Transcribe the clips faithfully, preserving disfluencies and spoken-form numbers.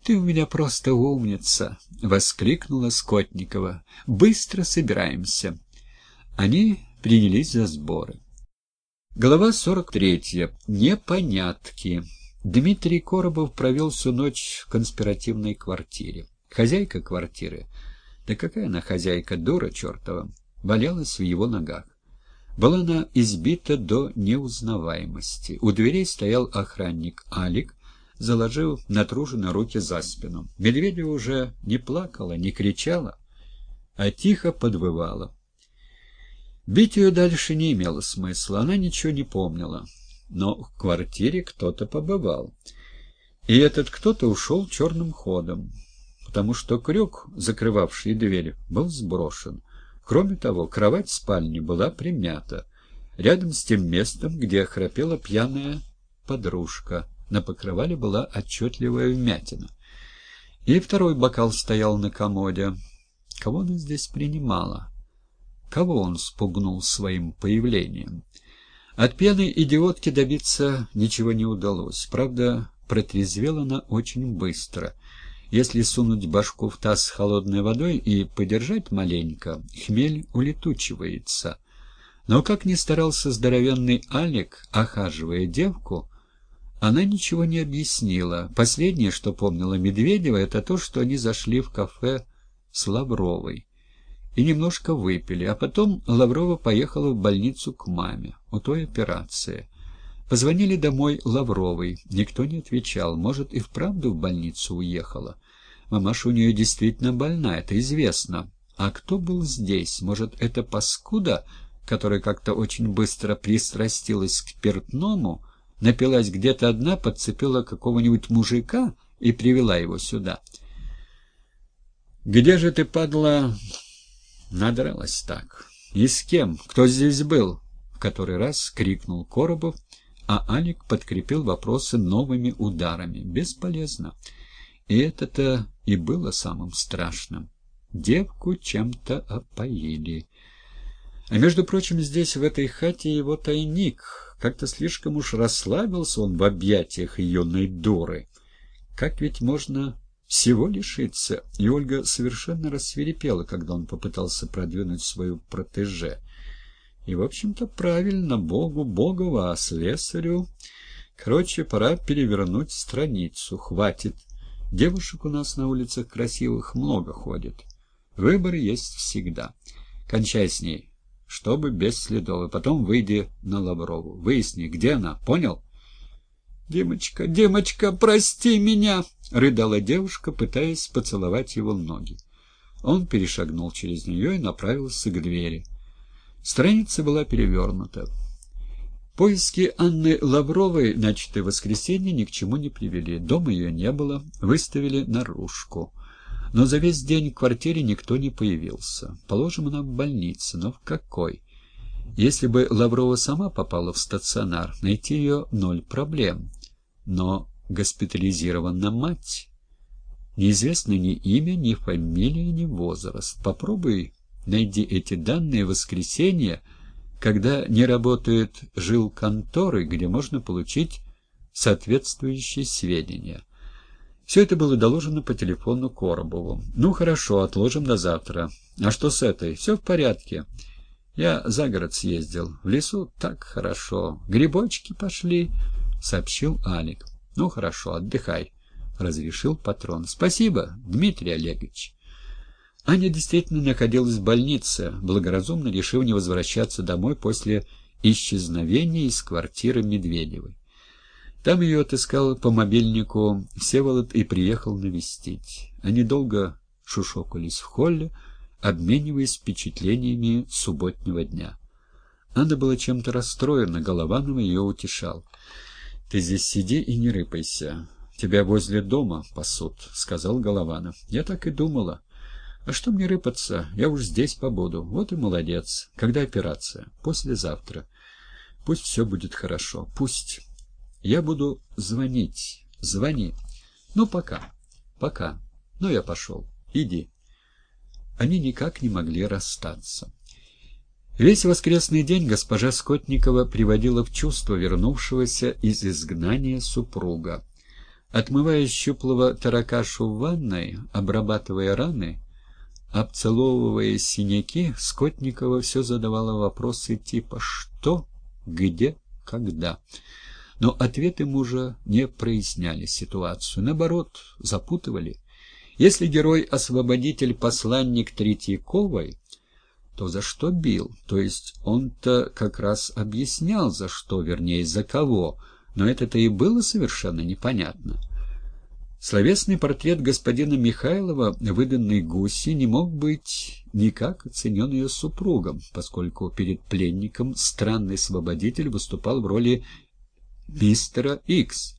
ты у меня просто умница!» — воскликнула Скотникова. «Быстро собираемся». Они принялись за сборы. Глава сорок третья. Непонятки. Дмитрий Коробов провел всю ночь в конспиративной квартире. Хозяйка квартиры, да какая она хозяйка, дура чертова, валялась в его ногах. Была она избита до неузнаваемости. У дверей стоял охранник Алик, заложив натруженно руки за спину. Медведева уже не плакала, не кричала, а тихо подвывала. Бить ее дальше не имело смысла, она ничего не помнила. Но в квартире кто-то побывал. И этот кто-то ушел черным ходом, потому что крюк, закрывавший дверь, был сброшен. Кроме того, кровать в спальне была примята. Рядом с тем местом, где храпела пьяная подружка, на покрывале была отчетливая вмятина. И второй бокал стоял на комоде. Кого она здесь принимала? Кого он спугнул своим появлением? От пьяной идиотки добиться ничего не удалось. Правда, протрезвела она очень быстро. Если сунуть башку в таз с холодной водой и подержать маленько, хмель улетучивается. Но как ни старался здоровенный Алик, охаживая девку, она ничего не объяснила. Последнее, что помнила Медведева, это то, что они зашли в кафе с Лавровой и немножко выпили, а потом Лаврова поехала в больницу к маме. У той операция. Позвонили домой Лавровой. Никто не отвечал. Может, и вправду в больницу уехала. Мамаша у нее действительно больна, это известно. А кто был здесь? Может, это паскуда, которая как-то очень быстро пристрастилась к спиртному, напилась где-то одна, подцепила какого-нибудь мужика и привела его сюда? «Где же ты, падла, надралась так? И с кем? Кто здесь был?» — в который раз крикнул Коробов, а Алик подкрепил вопросы новыми ударами. Бесполезно. И это-то и было самым страшным. Девку чем-то опоили. А между прочим, здесь, в этой хате, его тайник. Как-то слишком уж расслабился он в объятиях юной дуры. Как ведь можно всего лишиться? И Ольга совершенно рассвирепела, когда он попытался продвинуть свою протеже. И, в общем-то, правильно, Богу Богова, а слесарю... Короче, пора перевернуть страницу. Хватит. Девушек у нас на улицах красивых много ходит. Выбор есть всегда. Кончай с ней, чтобы без следов, и потом выйди на Лаврову. Выясни, где она, понял? «Димочка, Димочка, прости меня!» — рыдала девушка, пытаясь поцеловать его ноги. Он перешагнул через нее и направился к двери. Страница была перевернута. Поиски Анны Лавровой, начатые в воскресенье, ни к чему не привели. Дома ее не было, выставили наружку. Но за весь день в квартире никто не появился. Положим, она в больнице, но в какой? Если бы Лаврова сама попала в стационар, найти ее ноль проблем. Но госпитализирована мать. Неизвестно ни имя, ни фамилия, ни возраст. Попробуй найди эти данные в воскресенье, когда не работают жилконторы, где можно получить соответствующие сведения. Все это было доложено по телефону Коробову. «Ну, хорошо, отложим до завтра. А что с этой? Все в порядке. Я за город съездил. В лесу так хорошо. Грибочки пошли», — сообщил Алик. «Ну, хорошо, отдыхай», — разрешил патрон. «Спасибо, Дмитрий Олегович». Аня действительно находилась в больнице, благоразумно решив не возвращаться домой после исчезновения из квартиры Медведевой. Там ее отыскал по мобильнику Всеволод и приехал навестить. Они долго шушокались в холле, обмениваясь впечатлениями субботнего дня. Анна была чем-то расстроена, Голованов ее утешал. «Ты здесь сиди и не рыпайся. Тебя возле дома пасут», — сказал Голованов. «Я так и думала. А что мне рыпаться? Я уж здесь побуду. Вот и молодец. Когда операция? Послезавтра. Пусть все будет хорошо. Пусть. Я буду звонить. Звони. Ну, пока. Пока. Ну, я пошел. Иди». Они никак не могли расстаться. Весь воскресный день госпожа Скотникова приводила в чувство вернувшегося из изгнания супруга. Отмывая щуплого таракашу в ванной, обрабатывая раны, обцеловывая синяки, Скотникова все задавала вопросы типа «что?», «где?», «когда?». Но ответы мужа не проясняли ситуацию, наоборот, запутывали. Если герой-освободитель посланник Третьяковой, то за что бил? То есть он-то как раз объяснял, за что, вернее, за кого, но это-то и было совершенно непонятно. Словесный портрет господина Михайлова, выданный Гуси, не мог быть никак оценен ее супругом, поскольку перед пленником странный освободитель выступал в роли мистера Икс.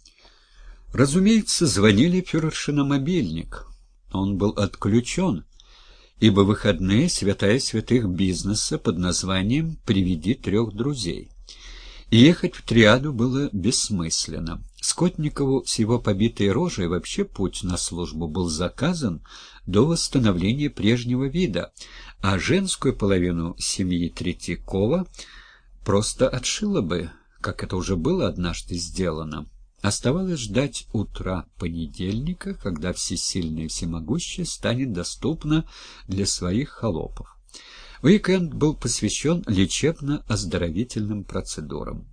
Разумеется, звонили фюрерши на мобильник. Он был отключен, ибо выходные — святая святых бизнеса под названием «Приведи трех друзей». И ехать в триаду было бессмысленно. Скотникову с его побитой рожей вообще путь на службу был заказан до восстановления прежнего вида, а женскую половину семьи Третьякова просто отшила бы, как это уже было однажды сделано. Оставалось ждать утра понедельника, когда всесильное и всемогущее станет доступно для своих холопов. Уикенд был посвящен лечебно-оздоровительным процедурам.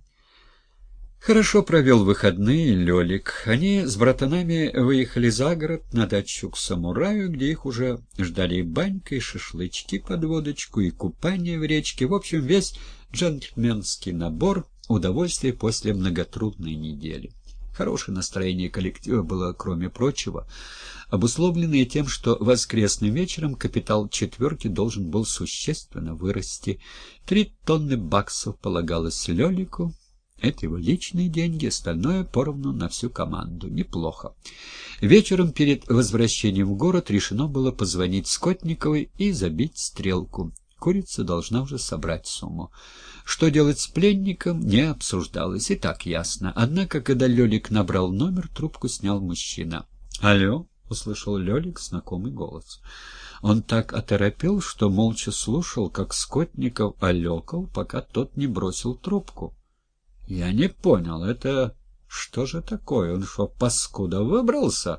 Хорошо провел выходные Лёлик. Они с братанами выехали за город на дачу к самураю, где их уже ждали и банька, и шашлычки под водочку, и купание в речке. В общем, весь джентльменский набор удовольствий после многотрудной недели. Хорошее настроение коллектива было, кроме прочего, обусловлено и тем, что воскресным вечером капитал четверки должен был существенно вырасти. Три тонны баксов полагалось Лёлику. Это его личные деньги, остальное поровну на всю команду. Неплохо. Вечером перед возвращением в город решено было позвонить Скотниковой и забить стрелку. Курица должна уже собрать сумму. Что делать с пленником, не обсуждалось, и так ясно. Однако, когда Лёлик набрал номер, трубку снял мужчина. «Алло», — услышал Лёлик знакомый голос. Он так оторопел, что молча слушал, как Скотников алёкал, пока тот не бросил трубку. «Я не понял, это что же такое? Он что, паскуда выбрался?»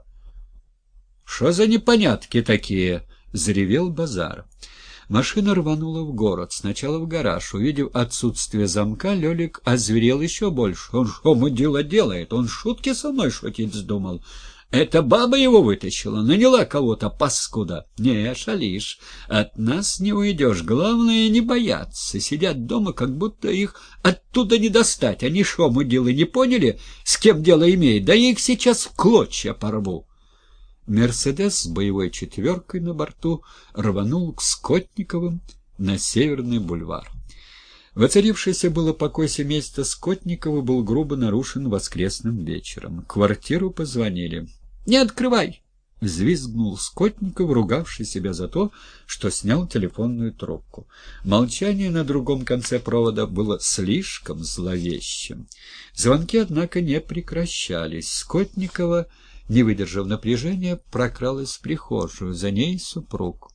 «Что за непонятки такие?» — заревел Базаров. Машина рванула в город, сначала в гараж. Увидев отсутствие замка, Лёлик озверел еще больше. «Он что, мудила делает? Он шутки со мной шутить вздумал? Это баба его вытащила, наняла кого-то, паскуда. Не, шалишь, от нас не уйдешь. Главное, не бояться. Сидят дома, как будто их оттуда не достать. Они шо, мудилы, не поняли, с кем дело имеет? Да я их сейчас в клочья порву». «Мерседес» с боевой четверкой на борту рванул к Скотниковым на Северный бульвар. Воцарившийся было покой семейства Скотникова был грубо нарушен воскресным вечером. В квартиру позвонили. «Не открывай!» — взвизгнул Скотников, ругавший себя за то, что снял телефонную трубку. Молчание на другом конце провода было слишком зловещим. Звонки, однако, не прекращались. Скотникова, не выдержав напряжения, прокралась в прихожую. За ней супруг.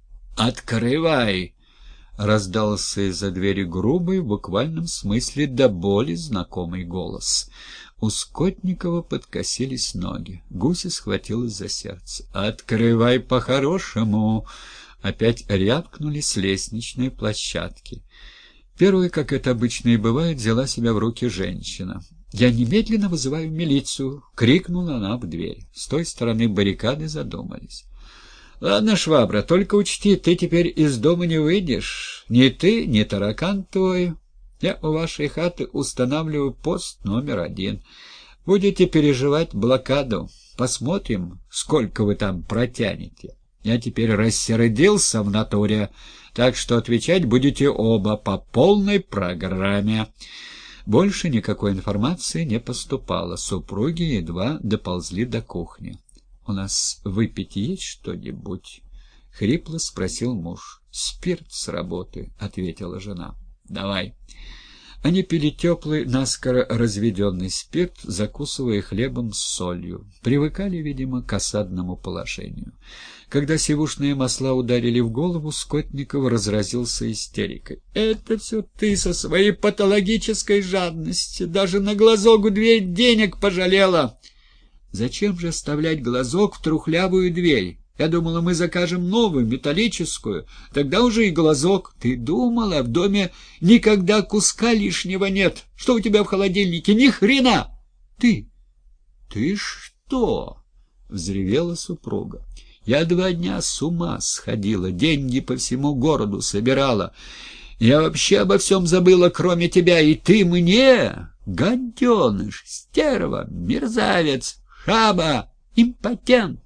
«Открывай!» — раздался из-за двери грубый, в буквальном смысле до боли знакомый голос. У Скотникова подкосились ноги. Гуся схватилась за сердце. «Открывай по-хорошему!» Опять рявкнули с лестничной площадки. Первой, как это обычно и бывает, взяла себя в руки женщина. «Я немедленно вызываю милицию!» — крикнула она в дверь. С той стороны баррикады задумались. «Ладно, швабра, только учти, ты теперь из дома не выйдешь. Ни ты, ни таракан твой. Я у вашей хаты устанавливаю пост номер один. Будете переживать блокаду. Посмотрим, сколько вы там протянете. Я теперь рассердился в натуре, так что отвечать будете оба по полной программе». Больше никакой информации не поступало. Супруги едва доползли до кухни. «У нас выпить есть что-нибудь?» — хрипло спросил муж. «Спирт с работы», — ответила жена. «Давай». Они пили теплый, наскоро разведенный спирт, закусывая хлебом с солью. Привыкали, видимо, к осадному положению. Когда сивушные масла ударили в голову, Скотников разразился истерикой. «Это все ты со своей патологической жадностью. Даже на глазок у дверь денег пожалела». Зачем же оставлять глазок в трухлявую дверь? Я думала, мы закажем новую, металлическую. Тогда уже и глазок. Ты думала, в доме никогда куска лишнего нет. Что у тебя в холодильнике? Ни хрена! Ты... Ты что? Взревела супруга. Я два дня с ума сходила, деньги по всему городу собирала. Я вообще обо всем забыла, кроме тебя, и ты мне, гаденыш, стерва, мерзавец, шаба, импотент.